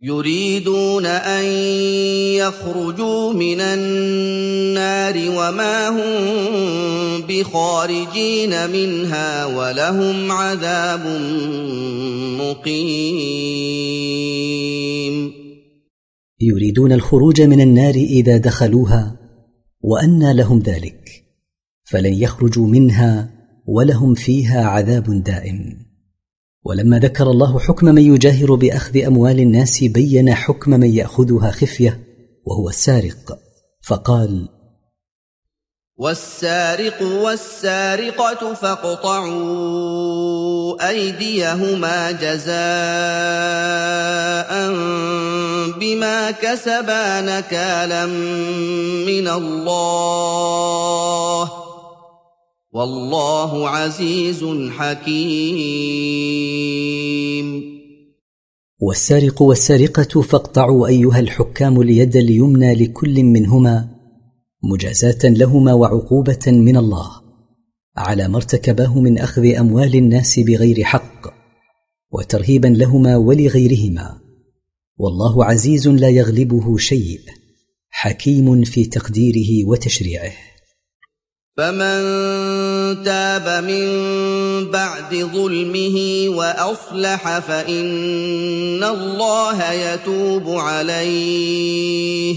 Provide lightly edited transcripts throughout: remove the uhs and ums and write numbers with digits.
يريدون أن يخرجوا من النار وما هم بخارجين منها ولهم عذاب مقيم. يريدون الخروج من النار إذا دخلوها، وأنى لهم ذلك، فلن يخرجوا منها ولهم فيها عذاب دائم. ولما ذكر الله حكم من يجاهر بأخذ أموال الناس بين حكم من يأخذها خفية وهو السارق، فقال: والسارق والسارقة فاقطعوا أيديهما جزاء بما كسبا نكالا من الله والله عزيز حكيم. والسارق والسارقة فاقطعوا أيها الحكام اليد اليمنى لكل منهما مجازاة لهما وعقوبة من الله على ما ارتكباه من أخذ أموال الناس بغير حق، وترهيبا لهما ولغيرهما، والله عزيز لا يغلبه شيء، حكيم في تقديره وتشريعه. فمن تاب من بعد ظلمه وأصلح فإن الله يتوب عليه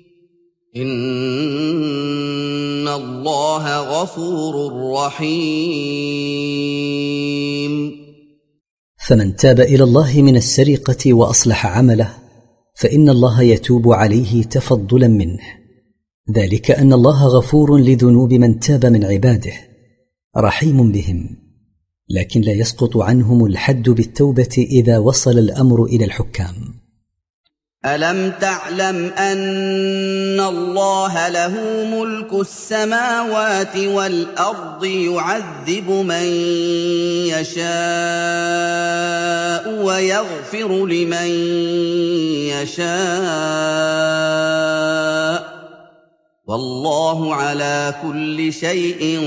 إن الله غفور رحيم. فمن تاب إلى الله من السرقة وأصلح عمله فإن الله يتوب عليه تفضلا منه، ذلك أن الله غفور لذنوب من تاب من عباده رحيم بهم، لكن لا يسقط عنهم الحد بالتوبة إذا وصل الأمر إلى الحكام. ألم تعلم أن الله له ملك السماوات والأرض يعذب من يشاء ويغفر لمن يشاء والله على كل شيء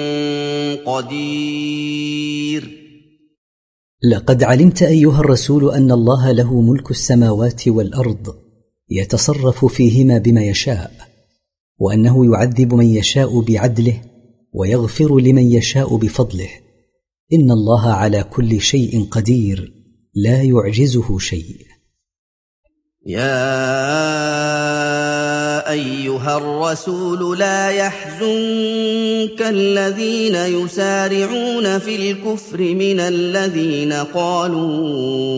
قدير. لقد علمت أيها الرسول أن الله له ملك السماوات والأرض يتصرف فيهما بما يشاء، وأنه يعذب من يشاء بعدله ويغفر لمن يشاء بفضله، إن الله على كل شيء قدير لا يعجزه شيء. يا أيها الرسول لا يحزنك الذين يسارعون في الكفر من الذين قالوا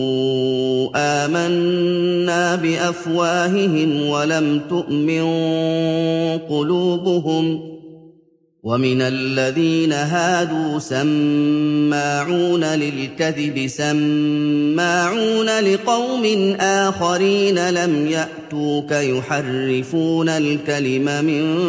آمنا بأفواههم ولم تؤمن قلوبهم ومن الذين هادوا سماعون للكذب سماعون لقوم آخرين لم يأتوك يحرفون الكلم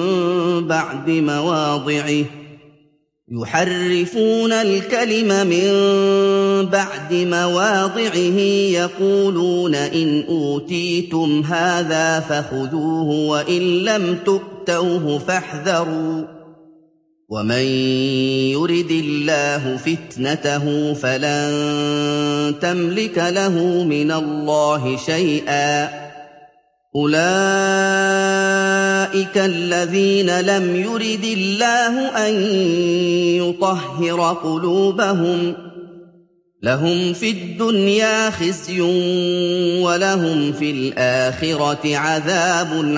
من بعد مواضعه يقولون إن أوتيتم هذا فخذوه وإن لم تؤتوه فاحذروا ومن يرد الله فتنته فلن تملك له من الله شيئا أولئك الذين لم يرد الله أن يطهر قلوبهم لهم في الدنيا خزي ولهم في الآخرة عذاب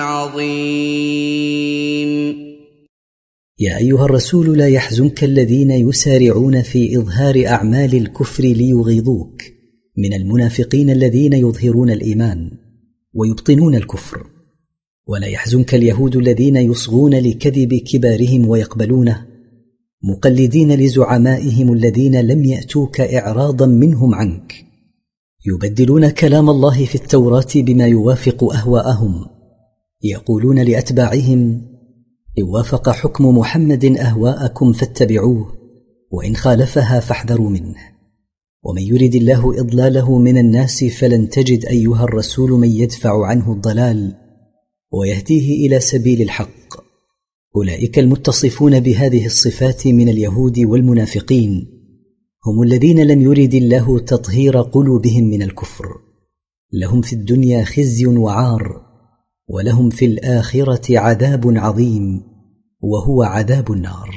عظيم. يا أيها الرسول لا يحزنك الذين يسارعون في إظهار أعمال الكفر ليغيظوك من المنافقين الذين يظهرون الإيمان ويبطنون الكفر، ولا يحزنك اليهود الذين يصغون لكذب كبارهم ويقبلونه مقلدين لزعمائهم الذين لم يأتوك إعراضا منهم عنك، يبدلون كلام الله في التوراة بما يوافق أهواءهم، يقولون لأتباعهم إن وافق حكم محمد أهواءكم فاتبعوه وإن خالفها فاحذروا منه، ومن يرد الله إضلاله من الناس فلن تجد أيها الرسول من يدفع عنه الضلال ويهديه إلى سبيل الحق. أولئك المتصفون بهذه الصفات من اليهود والمنافقين هم الذين لم يرد الله تطهير قلوبهم من الكفر، لهم في الدنيا خزي وعار، ولهم في الآخرة عذاب عظيم وهو عذاب النار.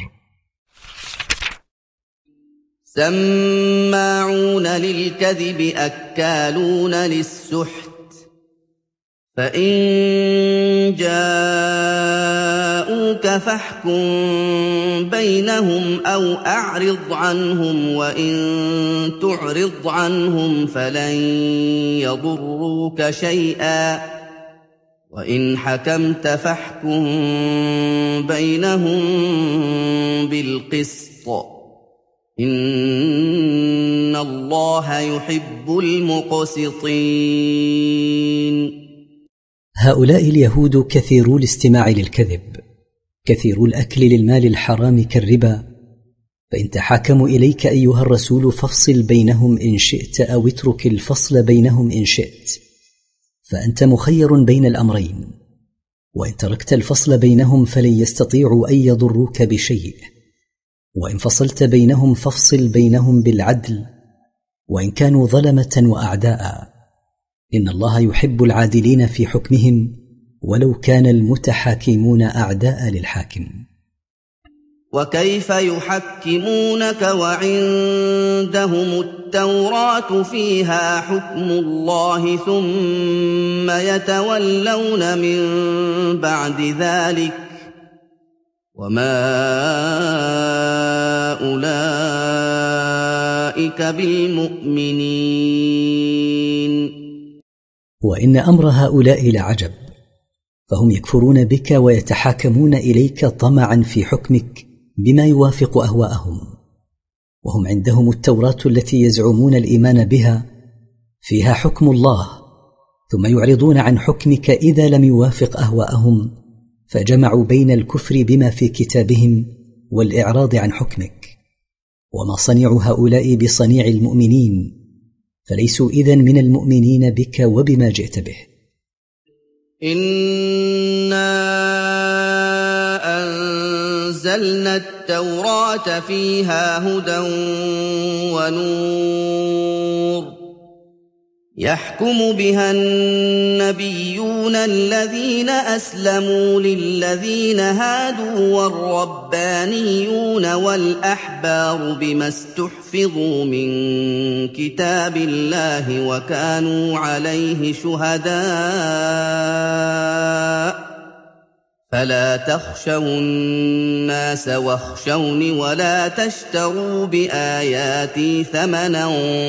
سماعون للكذب أكالون للسحت، فإن جاءوك فاحكم بينهم أو أعرض عنهم، وإن تعرض عنهم فلن يضروك شيئا، وإن حكمت فاحكم بينهم بالقسط، إن الله يحب المقسطين. هؤلاء اليهود كثيرو الاستماع للكذب، كثيرو الأكل للمال الحرام كالربا، فإن تحاكموا إليك أيها الرسول فافصل بينهم إن شئت، أو اترك الفصل بينهم إن شئت، فأنت مخير بين الأمرين. وإن تركت الفصل بينهم فلن يستطيعوا أن يضروك بشيء، وإن فصلت بينهم فافصل بينهم بالعدل، وإن كانوا ظلمة وأعداء، إن الله يحب العادلين في حكمهم ولو كان المتحاكمون أعداء للحاكم. وكيف يحكمونك وعندهم التوراة فيها حكم الله ثم يتولون من بعد ذلك، وما أولئك بالمؤمنين. وإن أمر هؤلاء لعجب، فهم يكفرون بك ويتحاكمون إليك طمعا في حكمك بما يوافق أهواءهم، وهم عندهم التوراة التي يزعمون الإيمان بها فيها حكم الله، ثم يعرضون عن حكمك إذا لم يوافق أهواءهم، فجمعوا بين الكفر بما في كتابهم والإعراض عن حكمك. وما صنيع هؤلاء بصنيع المؤمنين، فليسوا إذن من المؤمنين بك وبما جئت به. إنا أنزلنا التوراة فيها هدى ونور، يحكم بها النبيون الذين أسلموا للذين هادوا والربانيون والأحبار بما استحفظوا من كتاب الله وكانوا عليه شهداء، فلا تخشوا الناس واخشوني ولا تشتروا بآياتي ثمنا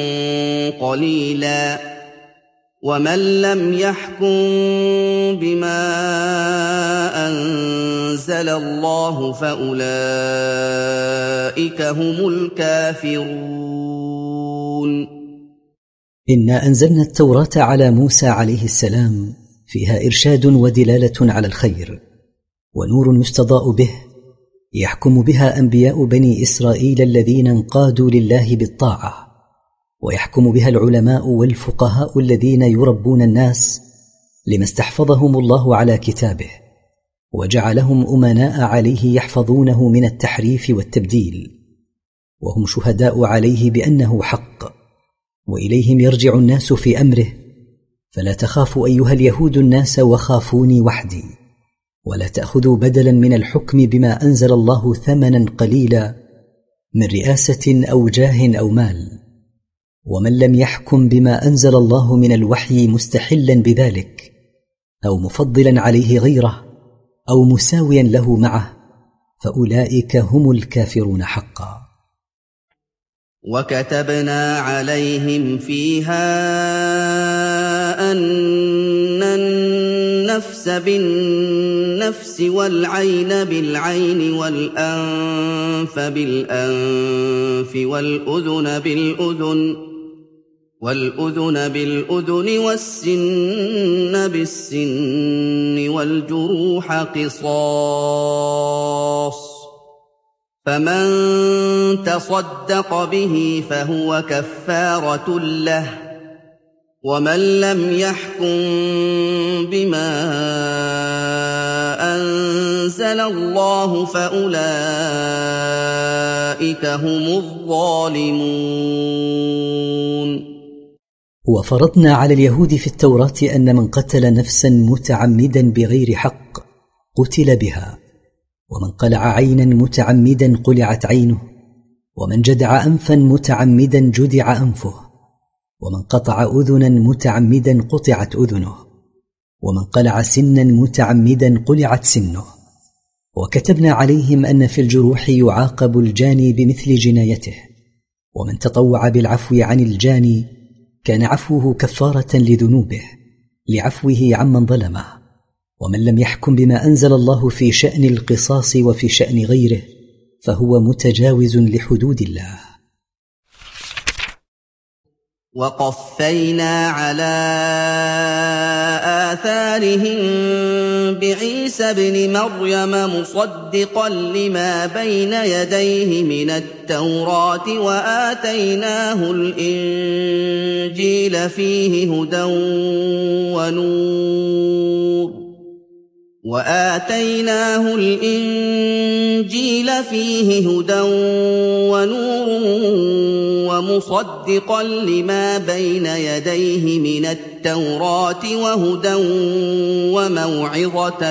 قليلا، ومن لم يحكم بما أنزل الله فأولئك هم الكافرون. إنا أنزلنا التوراة على موسى عليه السلام فيها إرشاد ودلالة على الخير، ونور يستضاء به، يحكم بها أنبياء بني إسرائيل الذين انقادوا لله بالطاعة، ويحكم بها العلماء والفقهاء الذين يربون الناس لما استحفظهم الله على كتابه، وجعلهم أمناء عليه يحفظونه من التحريف والتبديل، وهم شهداء عليه بأنه حق، وإليهم يرجع الناس في أمره. فلا تخافوا أيها اليهود الناس وخافوني وحدي، ولا تأخذوا بدلا من الحكم بما أنزل الله ثمنا قليلا من رئاسة أو جاه أو مال، ومن لم يحكم بما أنزل الله من الوحي مستحلا بذلك أو مفضلا عليه غيره أو مساويا له معه، فأولئك هم الكافرون حقا. وكتبنا عليهم فيها أن النفس بالنفس والعين بالعين والأنف بالأنف والأذن بالأذن والسن بالسن والجروح قصاص، فمن تصدق به فهو كفارة له، ومن لم يحكم بما أنزل الله فأولئك هم الظالمون. وفرضنا على اليهود في التوراة أن من قتل نفسا متعمدا بغير حق قتل بها، ومن قلع عينا متعمدا قلعت عينه، ومن جدع أنفا متعمدا جدع أنفه، ومن قطع أذنا متعمدا قطعت أذنه، ومن قلع سنا متعمدا قلعت سنه. وكتبنا عليهم أن في الجروح يعاقب الجاني بمثل جنايته، ومن تطوع بالعفو عن الجاني كان عفوه كفارة لذنوبه لعفوه عمن ظلمه. ومن لم يحكم بما أنزل الله في شأن القصاص وفي شأن غيره فهو متجاوز لحدود الله. وقفينا على آثارهم بعيسى ابن مريم مصدقا لما بين يديه من التوراة وآتيناه الإنجيل فيه هدى ونور ومصدقا لما بين يديه من التوراة وهدى وموعظة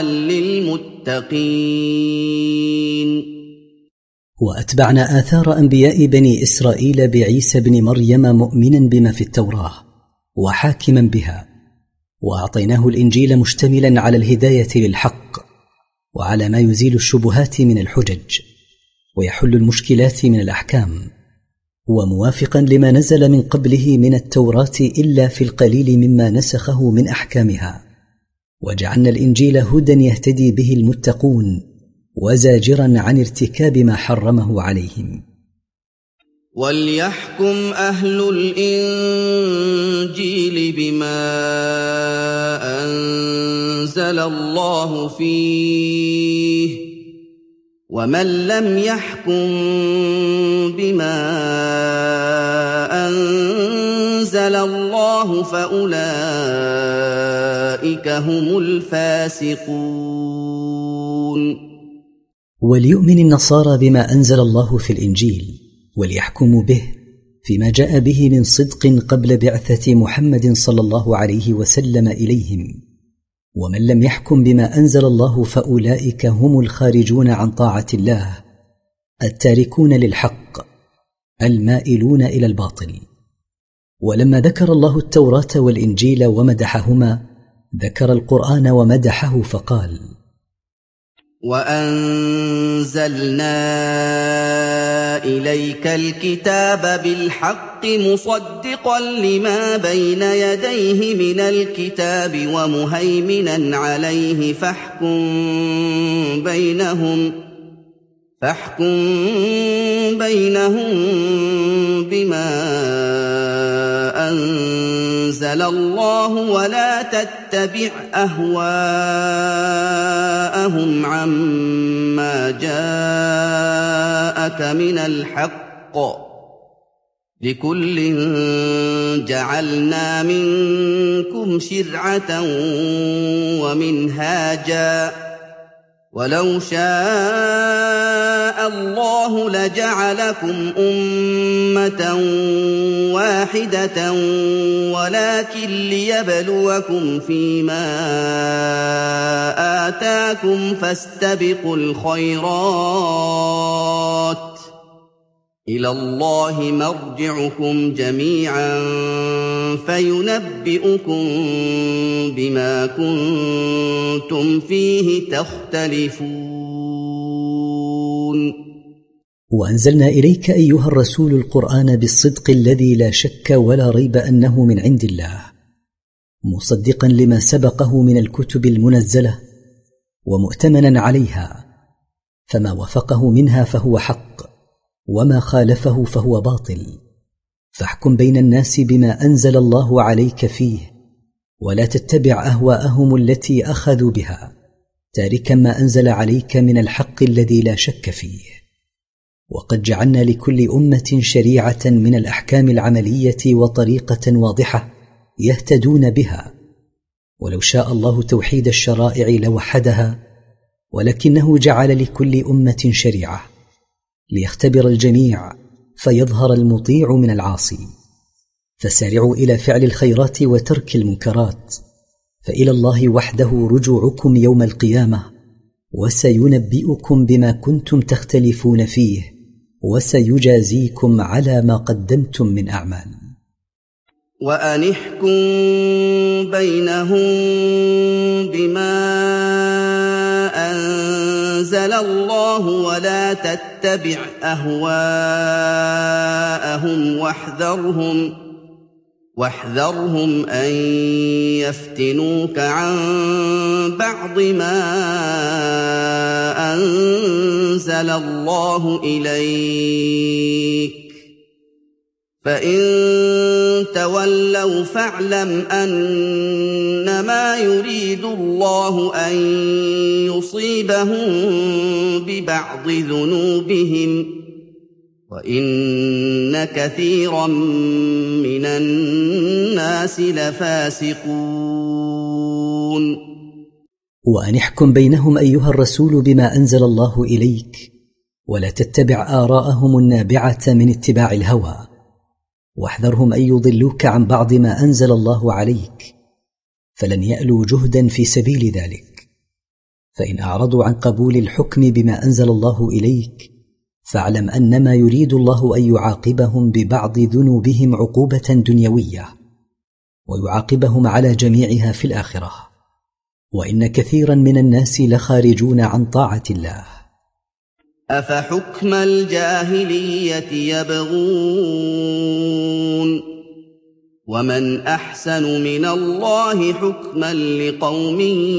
للمتقين. وأتبعنا آثار أنبياء بني إسرائيل بعيسى بن مريم مؤمنا بما في التوراة وحاكما بها، وأعطيناه الإنجيل مشتملا على الهداية للحق وعلى ما يزيل الشبهات من الحجج ويحل المشكلات من الأحكام، وموافقا لما نزل من قبله من التوراة إلا في القليل مما نسخه من أحكامها. وجعلنا الإنجيل هدى يهتدي به المتقون وزاجرا عن ارتكاب ما حرمه عليهم. وليحكم أهل الإنجيل بما أنزل الله فيه، ومن لم يحكم بما أنزل الله فأولئك هم الفاسقون. وليؤمن النصارى بما أنزل الله في الإنجيل وليحكموا به فيما جاء به من صدق قبل بعثة محمد صلى الله عليه وسلم إليهم، ومن لم يحكم بما أنزل الله فأولئك هم الخارجون عن طاعة الله التاركون للحق المائلون إلى الباطل. ولما ذكر الله التوراة والإنجيل ومدحهما ذكر القرآن ومدحه فقال: وأنزلنا إليك الكتاب بالحق مصدقا لما بين يديه من الكتاب ومهيمنا عليه فاحكم بينهم بما أنزل الله ولا تتبع أهواءهم عما جاءك من الحق، لكل جعلنا منكم شرعة ومنهاجا، ولو شاء الله لجعلكم أمة واحدة ولكن ليبلوكم فيما آتاكم فاستبقوا الخيرات، إلى الله مرجعكم جميعا فينبئكم بما كنتم فيه تختلفون. وأنزلنا إليك أيها الرسول القرآن بالصدق الذي لا شك ولا ريب أنه من عند الله، مصدقا لما سبقه من الكتب المنزلة ومؤتمنا عليها، فما وافقه منها فهو حق وما خالفه فهو باطل. فاحكم بين الناس بما أنزل الله عليك فيه، ولا تتبع أهواءهم التي أخذوا بها، تاركا ما أنزل عليك من الحق الذي لا شك فيه. وقد جعلنا لكل أمة شريعة من الأحكام العملية وطريقة واضحة يهتدون بها، ولو شاء الله توحيد الشرائع لوحدها، ولكنه جعل لكل أمة شريعة ليختبر الجميع فيظهر المطيع من العاصي. فسارعوا إلى فعل الخيرات وترك المنكرات، فإلى الله وحده رجوعكم يوم القيامة، وسينبئكم بما كنتم تختلفون فيه، وسيجازيكم على ما قدمتم من أعمال. وأن احكم بينهم بما أنزل الله ولا تتبع أهواءهم واحذرهم أن يفتنوك عن بعض ما أنزل الله إليك، فإن تولوا فاعلم أنما يريد الله أن يصيبهم ببعض ذنوبهم، وإن كثيرا من الناس لفاسقون. وأن احكم بينهم أيها الرسول بما أنزل الله إليك، ولا تتبع آراءهم النابعة من اتباع الهوى، واحذرهم أن يضلوك عن بعض ما أنزل الله عليك، فلن يألوا جهدا في سبيل ذلك. فإن أعرضوا عن قبول الحكم بما أنزل الله إليك، فاعلم أنما يريد الله أن يعاقبهم ببعض ذنوبهم عقوبة دنيوية، ويعاقبهم على جميعها في الآخرة، وإن كثيرا من الناس لخارجون عن طاعة الله. أفحكم الجاهلية يبغون ومن أحسن من الله حكما لقوم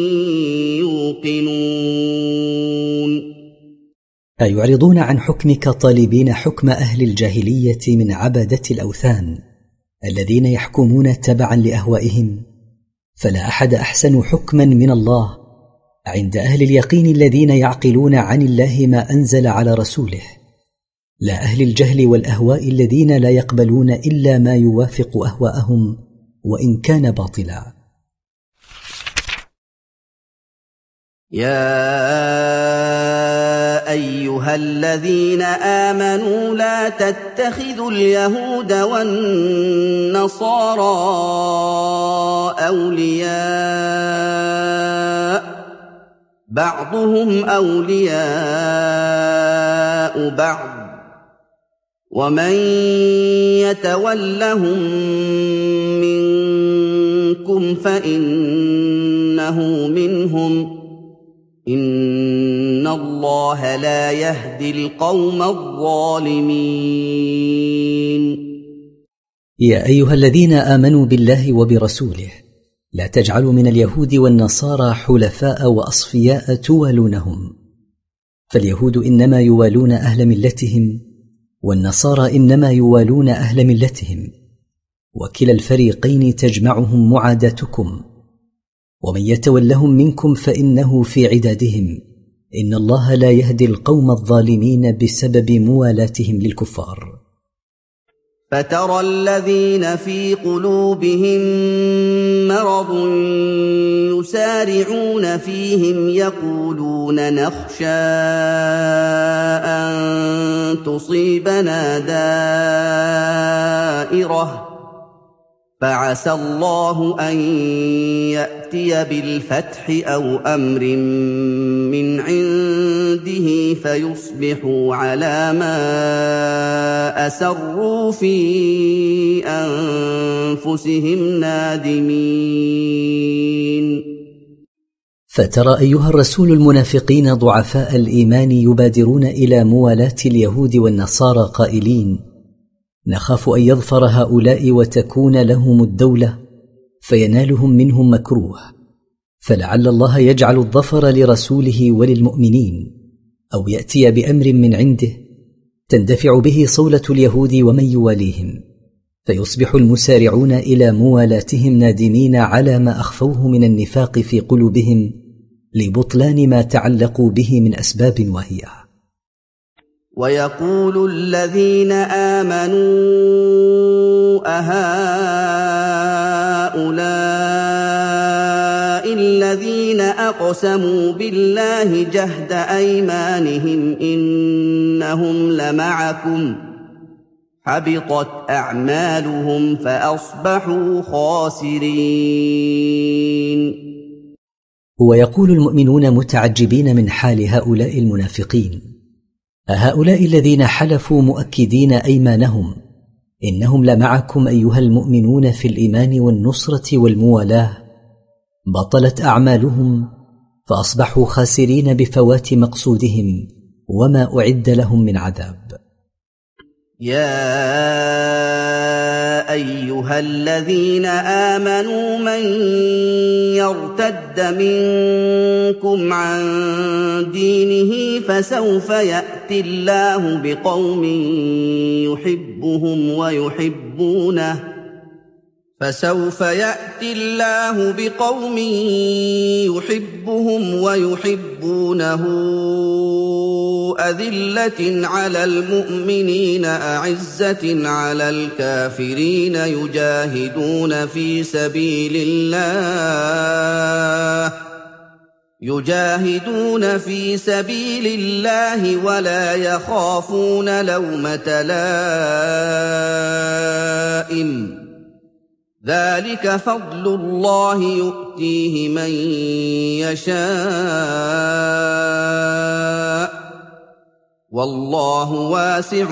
يوقنون. أيعرضون عن حكمك طالبين حكم أهل الجاهلية من عبدة الأوثان الذين يحكمون تبعا لأهوائهم؟ فلا أحد أحسن حكما من الله عند أهل اليقين الذين يعقلون عن الله ما أنزل على رسوله، لا أهل الجهل والأهواء الذين لا يقبلون إلا ما يوافق أهواءهم وإن كان باطلا. يا أيها الذين آمنوا لا تتخذوا اليهود والنصارى أولياء، بعضهم أولياء بعض، ومن يتولهم منكم فإنه منهم، إن الله لا يهدي القوم الظالمين. يا أيها الذين آمنوا بالله وبرسوله لا تجعلوا من اليهود والنصارى حلفاء وأصفياء توالونهم، فاليهود إنما يوالون أهل ملتهم، والنصارى إنما يوالون أهل ملتهم، وكلا الفريقين تجمعهم معاداتكم، ومن يتولهم منكم فإنه في عدادهم، إن الله لا يهدي القوم الظالمين بسبب موالاتهم للكفار. فترى الذين في قلوبهم مرض يسارعون فيهم يقولون نخشى أن تصيبنا دائرة، فعسى الله أن يأتي بالفتح أو أمر من عنده فيصبحوا على ما أسروا في أنفسهم نادمين. فترى أيها الرسول المنافقين ضعفاء الإيمان يبادرون إلى موالاة اليهود والنصارى قائلين نخاف أن يظفر هؤلاء وتكون لهم الدولة فينالهم منهم مكروه، فلعل الله يجعل الظفر لرسوله وللمؤمنين، أو يأتي بأمر من عنده تندفع به صولة اليهود ومن يواليهم، فيصبح المسارعون إلى موالاتهم نادمين على ما أخفوه من النفاق في قلوبهم لبطلان ما تعلقوا به من أسباب واهية. ويقول الذين آمنوا أهؤلاء الذين أقسموا بالله جهد أيمانهم إنهم لمعكم حبطت أعمالهم فأصبحوا خاسرين. ويقول المؤمنون متعجبين من حال هؤلاء المنافقين: أهؤلاء الذين حلفوا مؤكدين أيمانهم إنهم لمعكم أيها المؤمنون في الإيمان والنصرة والموالاة، بطلت أعمالهم فأصبحوا خاسرين بفوات مقصودهم وما أعد لهم من عذاب. يا أيها الذين آمنوا من يرتد منكم عن دينه فسوف يأتي الله بقوم يحبهم ويحبونه أذلة على المؤمنين أعزة على الكافرين يجاهدون في سبيل الله ولا يخافون لومة لائم، ذلك فضل الله يؤتيه من يشاء والله واسع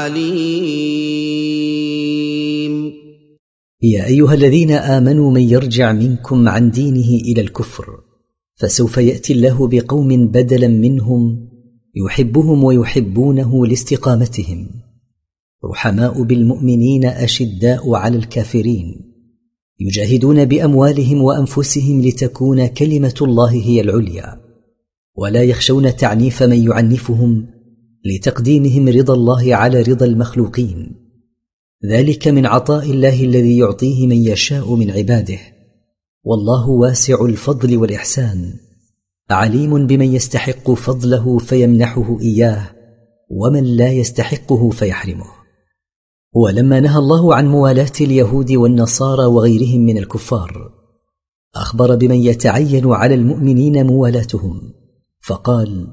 عليم. يا أيها الذين آمنوا من يرجع منكم عن دينه إلى الكفر فسوف يأتي الله بقوم بدلا منهم يحبهم ويحبونه لاستقامتهم، رحماء بالمؤمنين أشداء على الكافرين، يجاهدون بأموالهم وأنفسهم لتكون كلمة الله هي العليا، ولا يخشون تعنيف من يعنفهم لتقديمهم رضا الله على رضا المخلوقين، ذلك من عطاء الله الذي يعطيه من يشاء من عباده، والله واسع الفضل والإحسان، عليم بمن يستحق فضله فيمنحه إياه ومن لا يستحقه فيحرمه. ولما نهى الله عن موالاة اليهود والنصارى وغيرهم من الكفار أخبر بمن يتعين على المؤمنين موالاتهم فقال: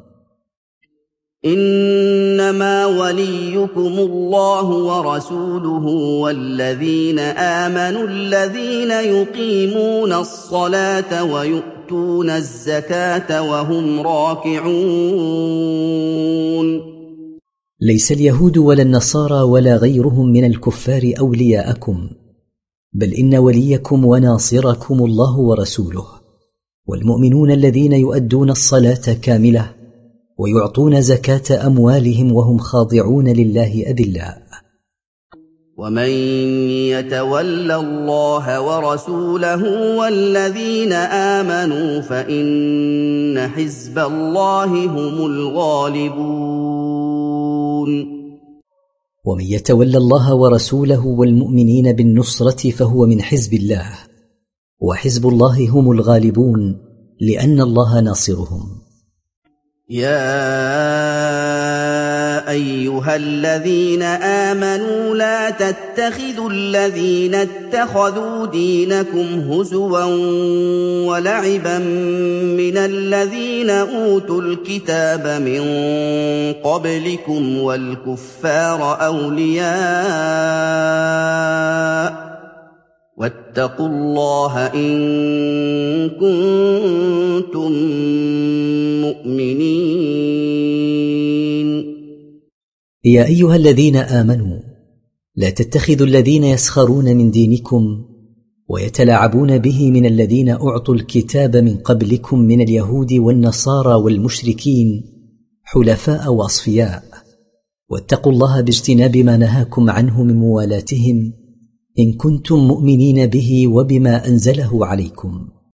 إنما وليكم الله ورسوله والذين آمنوا الذين يقيمون الصلاة ويؤتون الزكاة وهم راكعون. ليس اليهود ولا النصارى ولا غيرهم من الكفار أولياءكم، بل إن وليكم وناصركم الله ورسوله والمؤمنون الذين يؤدون الصلاة كاملة ويعطون زكاة أموالهم وهم خاضعون لله أذلاء. ومن يتول الله ورسوله والذين آمنوا فإن حزب الله هم الغالبون. ومن يتول الله ورسوله والمؤمنين بالنصرة فهو من حزب الله، وحزب الله هم الغالبون لأن الله ناصرهم. يا أيها الذين آمنوا لا تتخذوا الذين اتخذوا دينكم هزوا ولعبا من الذين أوتوا الكتاب من قبلكم والكفار أولياء واتقوا الله إن كنتم مؤمنين. يا أيها الذين آمنوا لا تتخذوا الذين يسخرون من دينكم ويتلاعبون به من الذين أعطوا الكتاب من قبلكم من اليهود والنصارى والمشركين حلفاء وأصفياء، واتقوا الله باجتناب ما نهاكم عنه من موالاتهم إن كنتم مؤمنين به وبما أنزله عليكم.